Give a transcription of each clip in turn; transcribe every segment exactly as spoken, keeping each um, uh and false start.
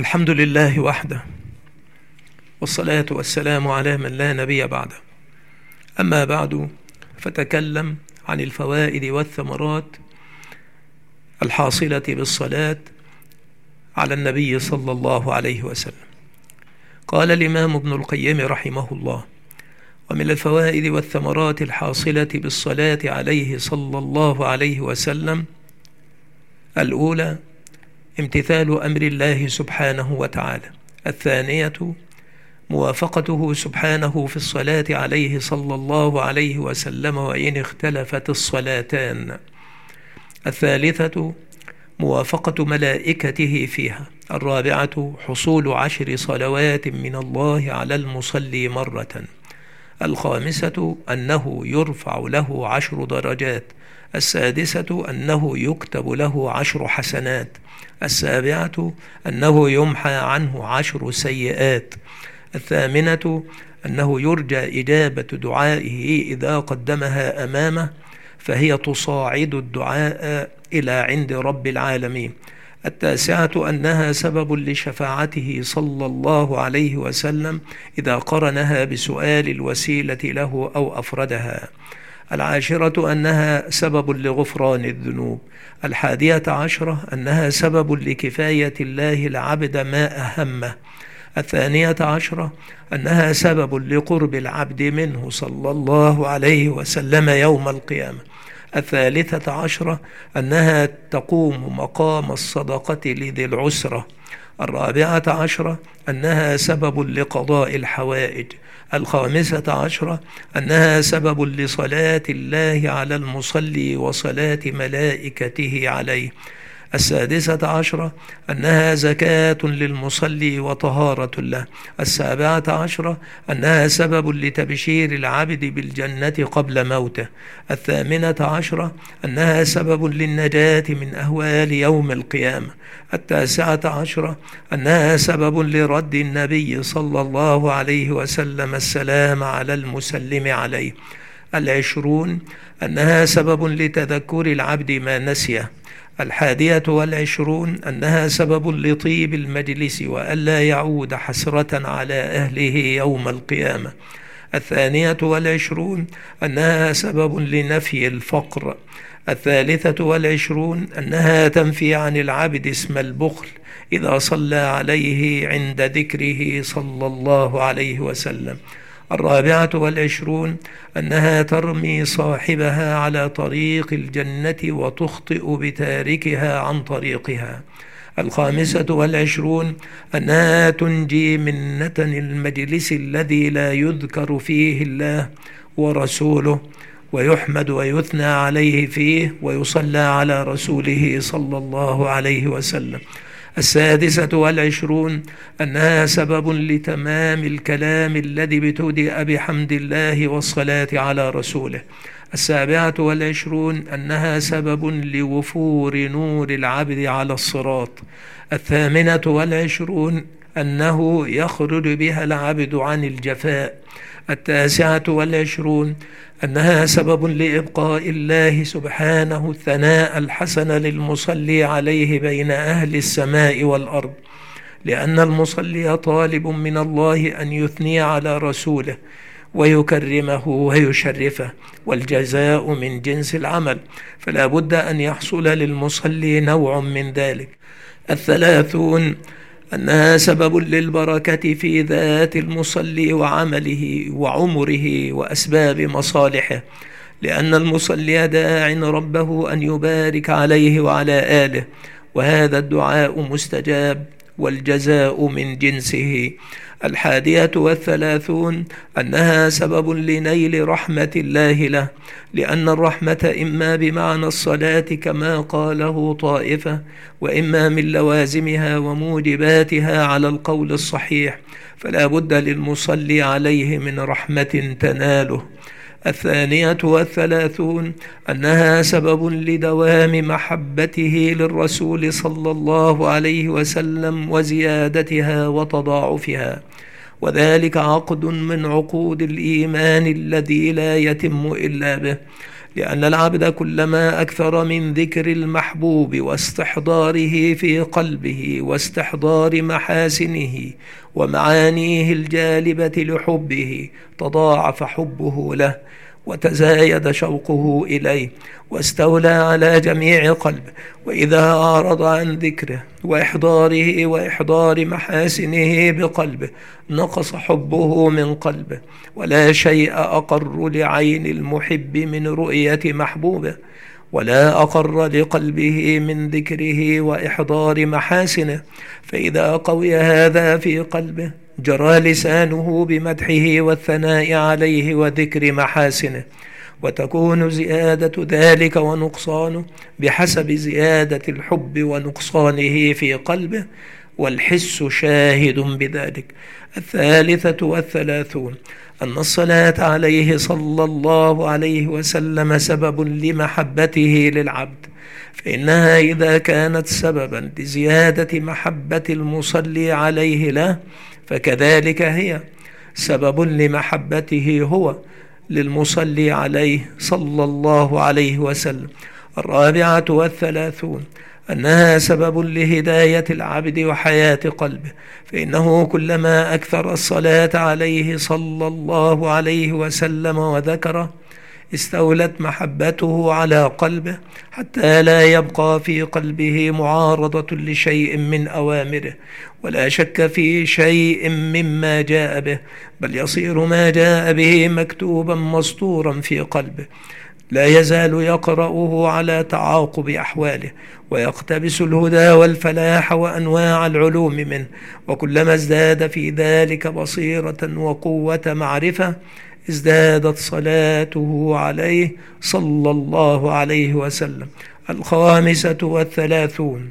الحمد لله وحده، والصلاة والسلام على من لا نبي بعده. أما بعد، فتكلم عن الفوائد والثمرات الحاصلة بالصلاة على النبي صلى الله عليه وسلم. قال الإمام ابن القيم رحمه الله: ومن الفوائد والثمرات الحاصلة بالصلاة عليه صلى الله عليه وسلم: الأولى امتثال أمر الله سبحانه وتعالى. الثانية موافقته سبحانه في الصلاة عليه صلى الله عليه وسلم وإن اختلفت الصلاتان. الثالثة موافقة ملائكته فيها. الرابعة حصول عشر صلوات من الله على المصلي مرة. الخامسة أنه يرفع له عشر درجات. السادسة أنه يكتب له عشر حسنات. السابعة أنه يمحى عنه عشر سيئات. الثامنة أنه يرجى إجابة دعائه إذا قدمها أمامه، فهي تصاعد الدعاء إلى عند رب العالمين. التاسعة أنها سبب لشفاعته صلى الله عليه وسلم إذا قرنها بسؤال الوسيلة له أو أفردها. العاشرة أنها سبب لغفران الذنوب. الحادية عشرة أنها سبب لكفاية الله العبد ما أهمه. الثانية عشرة أنها سبب لقرب العبد منه صلى الله عليه وسلم يوم القيامة. الثالثة عشرة أنها تقوم مقام الصدقة لذي العسرة. الرابعة عشرة أنها سبب لقضاء الحوائج. الخامسة عشرة أنها سبب لصلاة الله على المصلي وصلاة ملائكته عليه. السادسة عشرة أنها زكاة للمصلي وطهارة له. السابعة عشرة أنها سبب لتبشير العبد بالجنة قبل موته. الثامنة عشرة أنها سبب للنجاة من أهوال يوم القيامة. التاسعة عشرة أنها سبب لرد النبي صلى الله عليه وسلم السلام على المسلم عليه. العشرون أنها سبب لتذكر العبد ما نسيه. الحادية والعشرون أنها سبب لطيب المجلس وألا يعود حسرة على أهله يوم القيامة. الثانية والعشرون أنها سبب لنفي الفقر. الثالثة والعشرون أنها تنفي عن العبد اسم البخل إذا صلى عليه عند ذكره صلى الله عليه وسلم. الرابعة والعشرون أنها ترمي صاحبها على طريق الجنة وتخطئ بتاركها عن طريقها. الخامسة والعشرون أنها تنجي من نتن المجلس الذي لا يذكر فيه الله ورسوله ويحمد ويثنى عليه فيه ويصلى على رسوله صلى الله عليه وسلم. السادسة والعشرون أنها سبب لتمام الكلام الذي ابتدأ بحمد الله والصلاة على رسوله. السابعة والعشرون أنها سبب لوفور نور العبد على الصراط. الثامنة والعشرون أنه يخرج بها العبد عن الجفاء. التاسعة والعشرون أنها سبب لإبقاء الله سبحانه الثناء الحسن للمصلي عليه بين أهل السماء والأرض، لأن المصلي طالب من الله أن يثني على رسوله ويكرمه ويشرفه، والجزاء من جنس العمل، فلا بد أن يحصل للمصلي نوع من ذلك. الثلاثون أنها سبب للبركة في ذات المصلي وعمله وعمره وأسباب مصالحه، لأن المصلي داع ربه أن يبارك عليه وعلى آله، وهذا الدعاء مستجاب والجزاء من جنسه. الحادية والثلاثون أنها سبب لنيل رحمة الله له، لأن الرحمة إما بمعنى الصلاة كما قاله طائفة، وإما من لوازمها وموجباتها على القول الصحيح، فلا بد للمصلي عليه من رحمة تناله. الثانية والثلاثون أنها سبب لدوام محبته للرسول صلى الله عليه وسلم وزيادتها وتضاعفها. وذلك عقد من عقود الإيمان الذي لا يتم إلا به، لأن العبد كلما أكثر من ذكر المحبوب واستحضاره في قلبه واستحضار محاسنه ومعانيه الجالبة لحبه تضاعف حبه له وتزايد شوقه إليه واستولى على جميع قلبه. وإذا أعرض عن ذكره وإحضاره وإحضار محاسنه بقلبه نقص حبه من قلبه، ولا شيء أقر لعين المحب من رؤية محبوبه، ولا أقر لقلبه من ذكره وإحضار محاسنه. فإذا قوي هذا في قلبه جرى لسانه بمدحه والثناء عليه وذكر محاسنه، وتكون زيادة ذلك ونقصانه بحسب زيادة الحب ونقصانه في قلبه، والحس شاهد بذلك. الثالثة والثلاثون أن الصلاة عليه صلى الله عليه وسلم سبب لمحبته للعبد، فإنها إذا كانت سببا لزيادة محبة المصلي عليه له فكذلك هي سبب لمحبته هو للمصلي عليه صلى الله عليه وسلم. الرابعة والثلاثون أنها سبب لهداية العبد وحياة قلبه، فإنه كلما أكثر الصلاة عليه صلى الله عليه وسلم وذكره استولت محبته على قلبه حتى لا يبقى في قلبه معارضة لشيء من أوامره ولا شك في شيء مما جاء به، بل يصير ما جاء به مكتوبا مسطورا في قلبه، لا يزال يقرأه على تعاقب أحواله ويقتبس الهدى والفلاح وأنواع العلوم منه. وكلما ازداد في ذلك بصيرة وقوة معرفة ازدادت صلاته عليه صلى الله عليه وسلم. الخامسة والثلاثون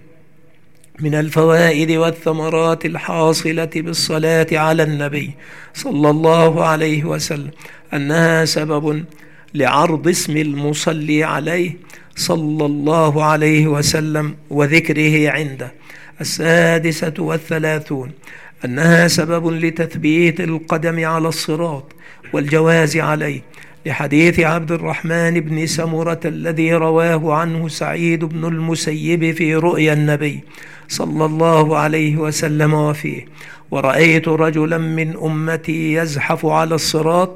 من الفوائد والثمرات الحاصلة بالصلاة على النبي صلى الله عليه وسلم أنها سبب لعرض اسم المصلي عليه صلى الله عليه وسلم وذكره عنده. السادسة والثلاثون أنها سبب لتثبيت القدم على الصراط والجواز عليه، لحديث عبد الرحمن بن سمرة الذي رواه عنه سعيد بن المسيب في رؤيا النبي صلى الله عليه وسلم وفيه: ورأيت رجلا من أمتي يزحف على الصراط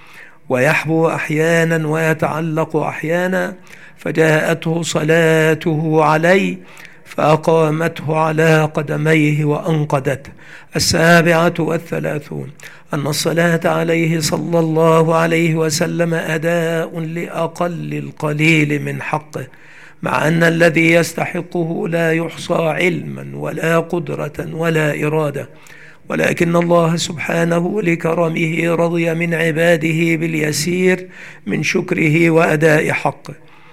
ويحبو أحيانا ويتعلق أحيانا، فجاءته صلاته علي فأقامته على قدميه وأنقذته. السابعة والثلاثون أن الصلاة عليه صلى الله عليه وسلم أداء لأقل القليل من حقه، مع أن الذي يستحقه لا يحصى علما ولا قدرة ولا إرادة، ولكن الله سبحانه لكرمه رضي من عباده باليسير من شكره وأداء حقه.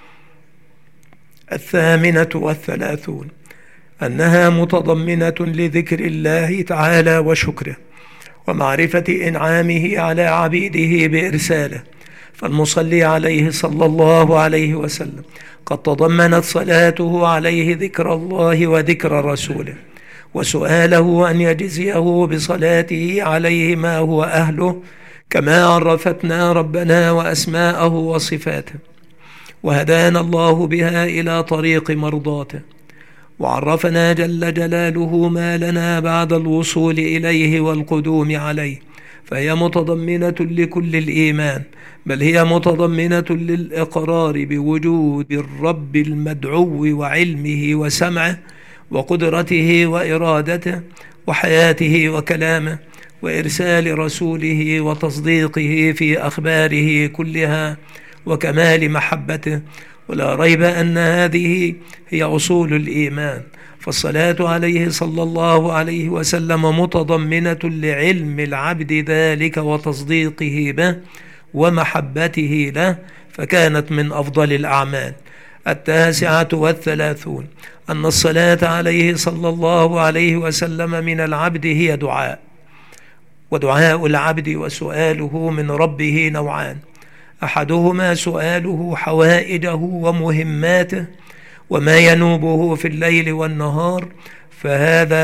الثامنة والثلاثون أنها متضمنة لذكر الله تعالى وشكره ومعرفة إنعامه على عبيده بإرساله، فالمصلي عليه صلى الله عليه وسلم قد تضمنت صلاته عليه ذكر الله وذكر رسوله، وسؤاله أن يجزيه بصلاته عليه ما هو أهله، كما عرفتنا ربنا وأسماءه وصفاته وهدانا الله بها إلى طريق مرضاته، وعرفنا جل جلاله ما لنا بعد الوصول إليه والقدوم عليه، فهي متضمنة لكل الإيمان، بل هي متضمنة للإقرار بوجود الرب المدعو وعلمه وسمعه وقدرته وإرادته وحياته وكلامه وإرسال رسوله وتصديقه في أخباره كلها وكمال محبته. ولا ريب أن هذه هي أصول الإيمان، فالصلاة عليه صلى الله عليه وسلم متضمنة لعلم العبد ذلك وتصديقه به ومحبته له، فكانت من أفضل الأعمال. التاسعة والثلاثون أن الصلاة عليه صلى الله عليه وسلم من العبد هي دعاء، ودعاء العبد وسؤاله من ربه نوعان: أحدهما سؤاله حوائجه ومهماته وما ينوبه في الليل والنهار، فهذا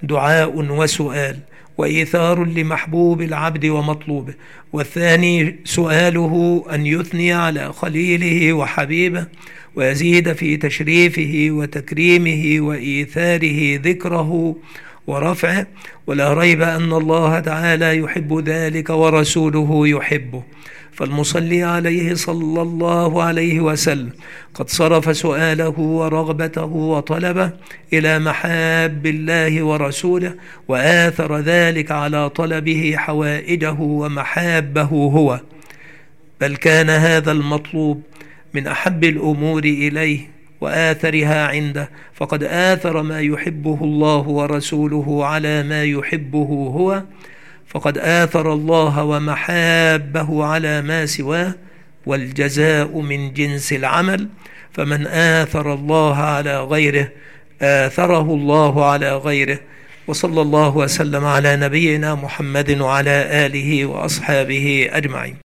دعاء وسؤال، وإيثار لمحبوب العبد ومطلوبه. والثاني سؤاله أن يثني على خليله وحبيبه ويزيد في تشريفه وتكريمه وإيثاره ذكره ورفعه، ولا ريب أن الله تعالى يحب ذلك ورسوله يحبه. فالمصلي عليه صلى الله عليه وسلم قد صرف سؤاله ورغبته وطلبه إلى محاب الله ورسوله، وآثر ذلك على طلبه حوائجه ومحابه هو، بل كان هذا المطلوب من أحب الأمور إليه وآثرها عنده، فقد آثر ما يحبه الله ورسوله على ما يحبه هو، فقد آثر الله ومحابه على ما سواه، والجزاء من جنس العمل. فمن آثر الله على غيره آثره الله على غيره. وصلى الله وسلم على نبينا محمد وعلى آله وأصحابه أجمعين.